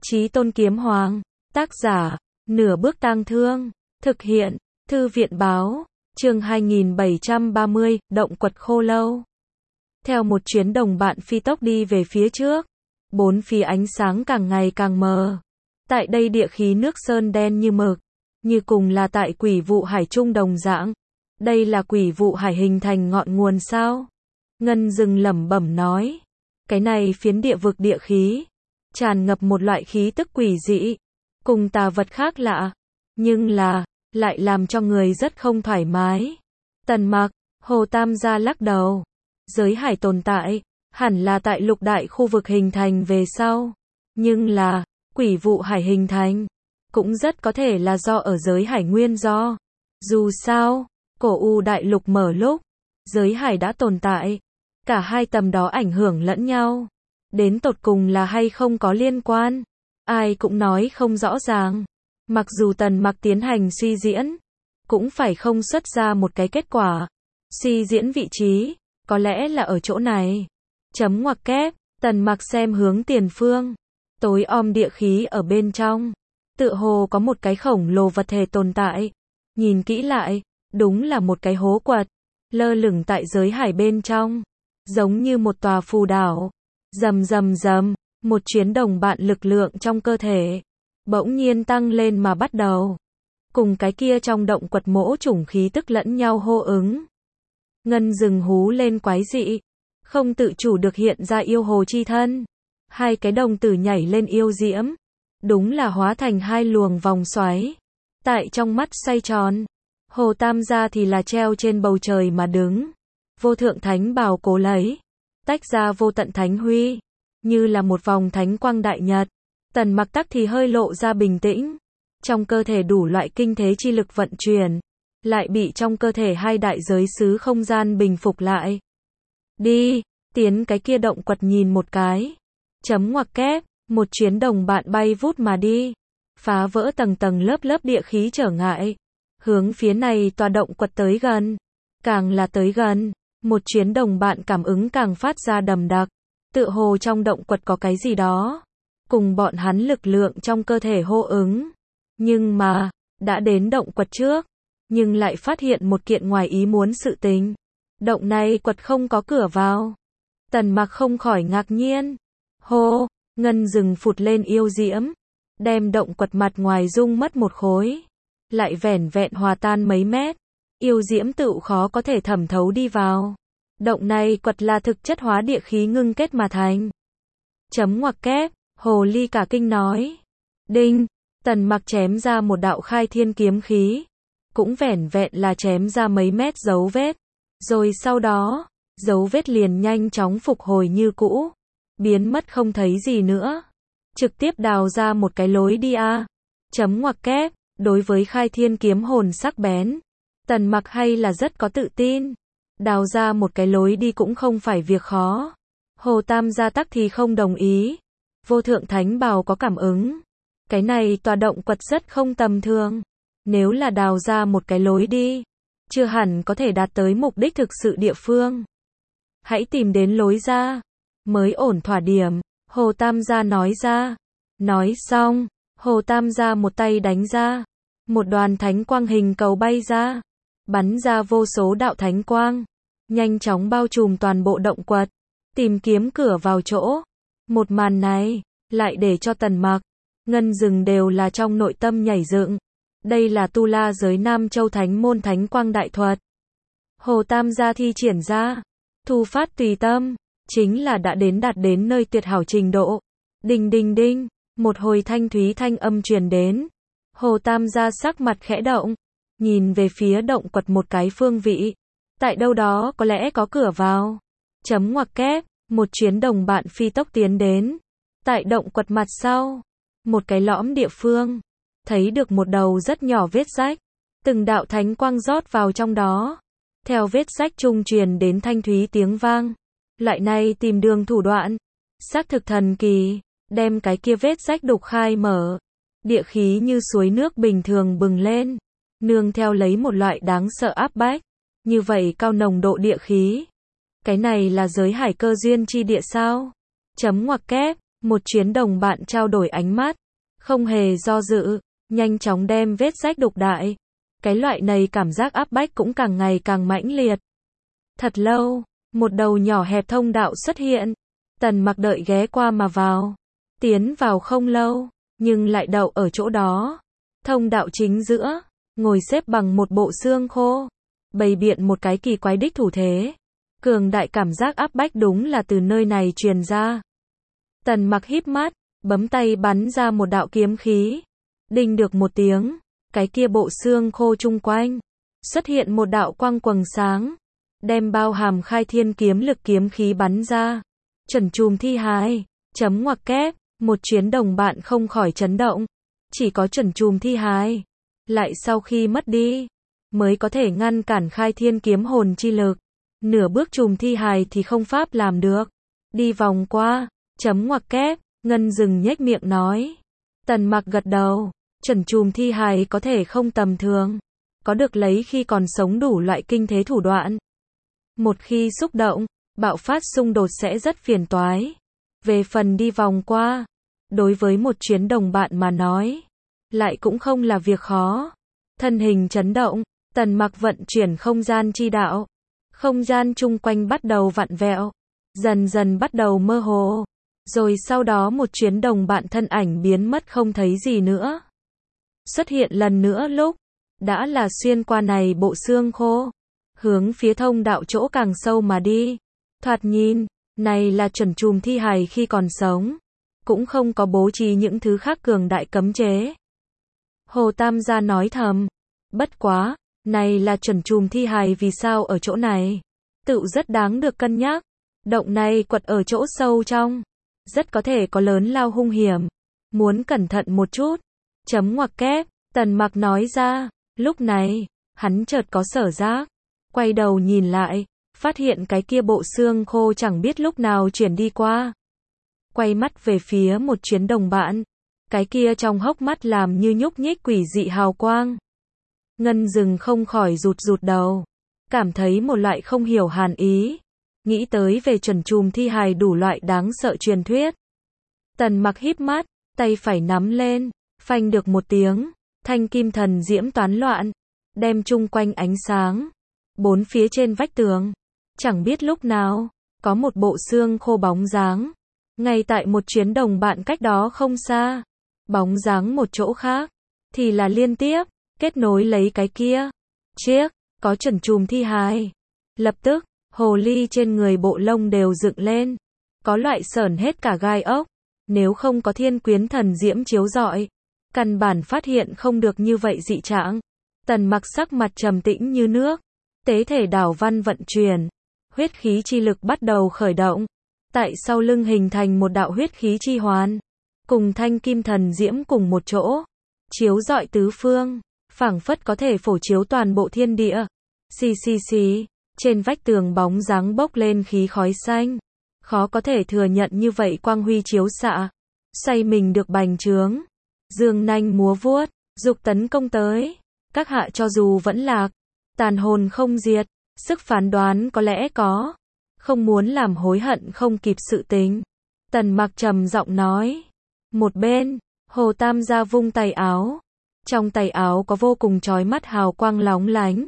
Chí Tôn Kiếm Hoàng, tác giả, Nửa Bước Tang Thương, thực hiện, Thư viện báo, chương 2730, Động Quật Khô Lâu. Theo một chuyến đồng bạn phi tốc đi về phía trước, bốn phía ánh sáng càng ngày càng mờ. Tại đây địa khí nước sơn đen như mực, như cùng là tại Quỷ Vụ Hải trung đồng dạng. Đây là Quỷ Vụ Hải hình thành ngọn nguồn sao? Ngân Dừng lẩm bẩm nói. Cái này phiến địa vực địa khí, tràn ngập một loại khí tức quỷ dị, cùng tà vật khác lạ, nhưng là, lại làm cho người rất không thoải mái. Tần Mặc, Hồ Tam gia lắc đầu. Giới hải tồn tại, hẳn là tại lục đại khu vực hình thành về sau. Nhưng là, Quỷ Vụ Hải hình thành, cũng rất có thể là do ở giới hải nguyên do. Dù sao, cổ U đại lục mở lúc, giới hải đã tồn tại. Cả hai tầm đó ảnh hưởng lẫn nhau. Đến tột cùng là hay không có liên quan, ai cũng nói không rõ ràng. Mặc dù Tần Mặc tiến hành suy diễn, cũng phải không xuất ra một cái kết quả. Suy diễn vị trí, có lẽ là ở chỗ này. Chấm ngoặc kép, Tần Mặc xem hướng tiền phương. Tối om địa khí ở bên trong. Tựa hồ có một cái khổng lồ vật thể tồn tại. Nhìn kỹ lại, đúng là một cái hố quật, lơ lửng tại giới hải bên trong. Giống như một tòa phù đảo. Rầm rầm rầm, một chuyến đồng bạn lực lượng trong cơ thể bỗng nhiên tăng lên mà bắt đầu cùng cái kia trong động quật mỗ chủng khí tức lẫn nhau hô ứng. Ngân Dừng hú lên quái dị, không tự chủ được hiện ra yêu hồ chi thân. Hai cái đồng tử nhảy lên yêu diễm, đúng là hóa thành hai luồng vòng xoáy, tại trong mắt xoay tròn. Hồ Tam gia thì là treo trên bầu trời mà đứng, vô thượng thánh bào cố lấy, tách ra vô tận thánh huy, như là một vòng thánh quang đại nhật. Tần Mặc tắc thì hơi lộ ra bình tĩnh, trong cơ thể đủ loại kinh thế chi lực vận chuyển, lại bị trong cơ thể hai đại giới xứ không gian bình phục lại. Đi, tiến cái kia động quật nhìn một cái. Chấm ngoặc kép, một chuyến đồng bạn bay vút mà đi, phá vỡ tầng tầng lớp lớp địa khí trở ngại, hướng phía này tòa động quật tới gần. Càng là tới gần, một chuyến đồng bạn cảm ứng càng phát ra đầm đặc, tựa hồ trong động quật có cái gì đó, cùng bọn hắn lực lượng trong cơ thể hô ứng. Nhưng mà, đã đến động quật trước, nhưng lại phát hiện một kiện ngoài ý muốn sự tình. Động này quật không có cửa vào. Tần Mặc không khỏi ngạc nhiên. Hô, Ngân Dừng phụt lên yêu diễm, đem động quật mặt ngoài rung mất một khối, lại vẻn vẹn hòa tan mấy mét. Yêu diễm tựu khó có thể thẩm thấu đi vào. Động này quật là thực chất hóa địa khí ngưng kết mà thành. Chấm ngoặc kép, Hồ Ly cả kinh nói. Đinh, Tần Mặc chém ra một đạo khai thiên kiếm khí, cũng vẻn vẹn là chém ra mấy mét dấu vết. Rồi sau đó, dấu vết liền nhanh chóng phục hồi như cũ, biến mất không thấy gì nữa. Trực tiếp đào ra một cái lối đi a. Chấm ngoặc kép, đối với khai thiên kiếm hồn sắc bén, Tần Mặc hay là rất có tự tin. Đào ra một cái lối đi cũng không phải việc khó. Hồ Tam gia tắc thì không đồng ý. Vô thượng thánh bào có cảm ứng. Cái này tòa động quật rất không tầm thường. Nếu là đào ra một cái lối đi, chưa hẳn có thể đạt tới mục đích thực sự địa phương. Hãy tìm đến lối ra, mới ổn thỏa điểm, Hồ Tam gia nói ra. Nói xong, Hồ Tam gia một tay đánh ra. Một đoàn thánh quang hình cầu bay ra, bắn ra vô số đạo thánh quang, nhanh chóng bao trùm toàn bộ động quật, tìm kiếm cửa vào chỗ. Một màn này, lại để cho Tần Mặc, Ngân Dừng đều là trong nội tâm nhảy dựng. Đây là Tu La giới Nam Châu Thánh môn thánh quang đại thuật. Hồ Tam gia thi triển ra, thu phát tùy tâm, chính là đã đạt đến nơi tuyệt hảo trình độ. Đinh đinh đinh, một hồi thanh thúy thanh âm truyền đến. Hồ Tam gia sắc mặt khẽ động, nhìn về phía động quật một cái phương vị. Tại đâu đó có lẽ có cửa vào. Chấm ngoặc kép, một chuyến đồng bạn phi tốc tiến đến. Tại động quật mặt sau, một cái lõm địa phương, thấy được một đầu rất nhỏ vết rách. Từng đạo thánh quang rót vào trong đó. Theo vết rách trung truyền đến thanh thúy tiếng vang. Loại này tìm đường thủ đoạn, xác thực thần kỳ, đem cái kia vết rách đục khai mở. Địa khí như suối nước bình thường bừng lên, nương theo lấy một loại đáng sợ áp bách. Như vậy cao nồng độ địa khí. Cái này là giới hải cơ duyên chi địa sao? Chấm ngoặc kép, Một chuyến đồng bạn trao đổi ánh mắt, không hề do dự, nhanh chóng đem vết rách đục đại. Cái loại này cảm giác áp bách cũng càng ngày càng mãnh liệt. Thật lâu, một đầu nhỏ hẹp thông đạo xuất hiện. Tần Mặc đợi ghé qua mà vào. Tiến vào không lâu, nhưng lại đậu ở chỗ đó. Thông đạo chính giữa, ngồi xếp bằng một bộ xương khô. Bày biện một cái kỳ quái đích thủ thế. Cường đại cảm giác áp bách đúng là từ nơi này truyền ra. Tần Mặc híp mắt, bấm tay bắn ra một đạo kiếm khí. Đinh được một tiếng, cái kia bộ xương khô chung quanh xuất hiện một đạo quang quầng sáng, đem bao hàm khai thiên kiếm lực kiếm khí bắn ra. Chuẩn chùm thi hài, chấm ngoặc kép, một chuyến đồng bạn không khỏi chấn động. Chỉ có chuẩn chùm thi hài, lại sau khi mất đi, mới có thể ngăn cản khai thiên kiếm hồn chi lực. Nửa bước chùm thi hài thì không pháp làm được. Đi vòng qua, chấm ngoặc kép, Ngân Dừng nhếch miệng nói. Tần Mặc gật đầu, chuẩn chùm thi hài có thể không tầm thường. Có được lấy khi còn sống đủ loại kinh thế thủ đoạn. Một khi xúc động, bạo phát xung đột sẽ rất phiền toái. Về phần đi vòng qua, đối với một chuyến đồng bạn mà nói, lại cũng không là việc khó. Thân hình chấn động, Tần Mặc vận chuyển không gian chi đạo. Không gian chung quanh bắt đầu vặn vẹo, dần dần bắt đầu mơ hồ. Rồi sau đó một chuyến đồng bạn thân ảnh biến mất không thấy gì nữa. Xuất hiện lần nữa lúc, đã là xuyên qua này bộ xương khô, hướng phía thông đạo chỗ càng sâu mà đi. Thoạt nhìn, này là chuẩn chùm thi hài khi còn sống, cũng không có bố trí những thứ khác cường đại cấm chế. Hồ Tam gia nói thầm, bất quá, này là chuẩn chùm thi hài vì sao ở chỗ này? Tựu rất đáng được cân nhắc. Động này quật ở chỗ sâu trong, rất có thể có lớn lao hung hiểm. Muốn cẩn thận một chút. Chấm ngoặc kép, Tần Mặc nói ra. Lúc này, hắn chợt có sở giác. Quay đầu nhìn lại, phát hiện cái kia bộ xương khô chẳng biết lúc nào chuyển đi qua. Quay mắt về phía một chuyến đồng bạn. Cái kia trong hốc mắt làm như nhúc nhích quỷ dị hào quang. Ngân Dừng không khỏi rụt rụt đầu, cảm thấy một loại không hiểu hàn ý, nghĩ tới về chuẩn chùm thi hài đủ loại đáng sợ truyền thuyết. Tần Mặc híp mắt, tay phải nắm lên, phanh được một tiếng, thanh kim thần diễm toán loạn, đem chung quanh ánh sáng, bốn phía trên vách tường, chẳng biết lúc nào, có một bộ xương khô bóng dáng, ngay tại một chuyến đồng bạn cách đó không xa, bóng dáng một chỗ khác, thì là liên tiếp kết nối lấy cái kia chiếc có chuẩn chùm thi hài. Lập tức, hồ ly trên người bộ lông đều dựng lên, có loại sởn hết cả gai ốc. Nếu không có thiên quyến thần diễm chiếu rọi, căn bản phát hiện không được như vậy dị trạng. Tần Mặc sắc mặt trầm tĩnh như nước, tế thể đảo văn vận chuyển, huyết khí chi lực bắt đầu khởi động, tại sau lưng hình thành một đạo huyết khí chi hoàn, cùng thanh kim thần diễm cùng một chỗ, chiếu rọi tứ phương, phảng phất có thể phổ chiếu toàn bộ thiên địa. Xì xì xì, trên vách tường bóng dáng bốc lên khí khói xanh, khó có thể thừa nhận như vậy quang huy chiếu xạ, xoay mình được bành trướng, dương nanh múa vuốt, dục tấn công tới. Các hạ cho dù vẫn lạc, tàn hồn không diệt, sức phán đoán có lẽ có, không muốn làm hối hận không kịp sự tình. Tần Mặc trầm giọng nói. Một bên, Hồ Tam gia vung tay áo, trong tay áo có vô cùng chói mắt hào quang lóng lánh.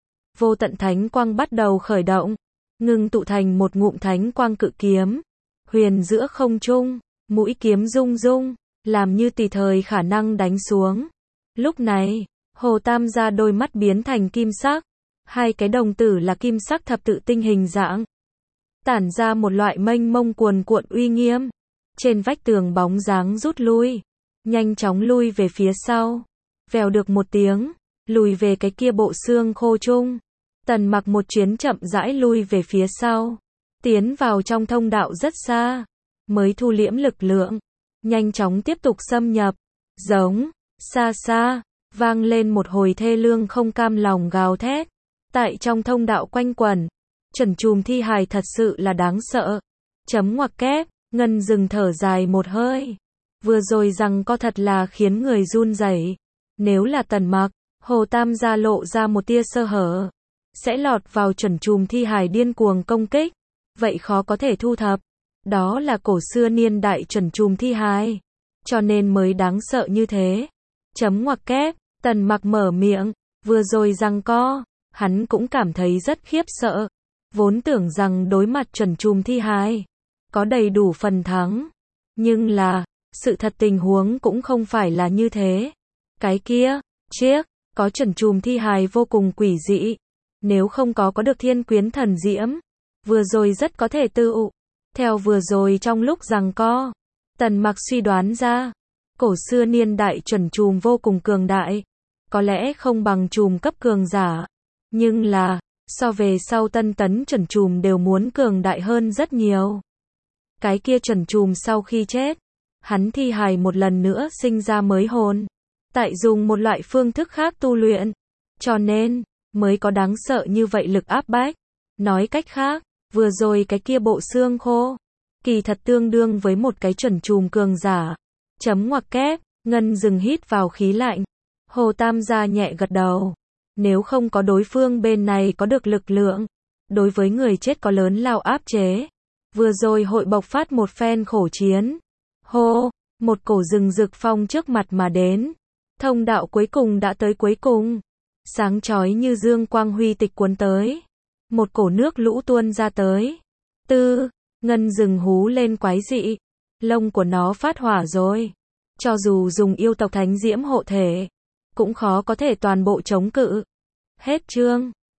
Vô tận thánh quang bắt đầu khởi động, ngưng tụ thành một ngụm thánh quang cự kiếm, huyền giữa không trung, mũi kiếm rung rung, làm như tùy thời khả năng đánh xuống. Lúc này, Hồ Tam gia đôi mắt biến thành kim sắc, hai cái đồng tử là kim sắc thập tự tinh hình dạng, tản ra một loại mênh mông cuồn cuộn uy nghiêm. Trên vách tường bóng dáng rút lui, nhanh chóng lui về phía sau, vèo được một tiếng, lùi về cái kia bộ xương khô chung. Tần Mặc một chuyến chậm rãi lui về phía sau, tiến vào trong thông đạo rất xa, mới thu liễm lực lượng, nhanh chóng tiếp tục xâm nhập. Giống, xa xa, vang lên một hồi thê lương không cam lòng gào thét, tại trong thông đạo quanh quẩn. Chuẩn chùm thi hài thật sự là đáng sợ. Chấm ngoặc kép, Ngân Dừng thở dài một hơi. Vừa rồi rằng có thật là khiến người run rẩy. Nếu là Tần Mặc, Hồ Tam gia lộ ra một tia sơ hở, sẽ lọt vào chuẩn chùm thi hài điên cuồng công kích, vậy khó có thể thu thập. Đó là cổ xưa niên đại chuẩn chùm thi hài. Cho nên mới đáng sợ như thế. Chấm ngoặc kép, Tần Mặc mở miệng, vừa rồi giằng co, hắn cũng cảm thấy rất khiếp sợ. Vốn tưởng rằng đối mặt chuẩn chùm thi hài, có đầy đủ phần thắng. Nhưng là, sự thật tình huống cũng không phải là như thế. Cái kia, chiếc, có chuẩn chùm thi hài vô cùng quỷ dị. Nếu không có được thiên quyến thần diễm, vừa rồi rất có thể tự ụ. Theo vừa rồi trong lúc giằng co, Tần Mặc suy đoán ra, cổ xưa niên đại chuẩn chùm vô cùng cường đại. Có lẽ không bằng chùm cấp cường giả. Nhưng là, so về sau tân tấn chuẩn chùm đều muốn cường đại hơn rất nhiều. Cái kia chuẩn chùm sau khi chết, hắn thi hài một lần nữa sinh ra mới hồn. Tại dùng một loại phương thức khác tu luyện. Cho nên, mới có đáng sợ như vậy lực áp bách. Nói cách khác, vừa rồi cái kia bộ xương khô, kỳ thật tương đương với một cái chuẩn chùm cường giả. Chấm ngoặc kép, Ngân dừng hít vào khí lạnh. Hồ Tam gia nhẹ gật đầu. Nếu không có đối phương bên này có được lực lượng, đối với người chết có lớn lao áp chế. Vừa rồi hội bộc phát một phen khổ chiến. Hô, một cổ rừng rực phong trước mặt mà đến. Thông đạo cuối cùng đã tới cuối cùng. Sáng chói như dương quang huy tịch cuốn tới. Một cổ nước lũ tuôn ra tới. Tư, Ngân rừng hú lên quái dị. Lông của nó phát hỏa rồi. Cho dù dùng yêu tộc thánh diễm hộ thể, cũng khó có thể toàn bộ chống cự. Hết chương.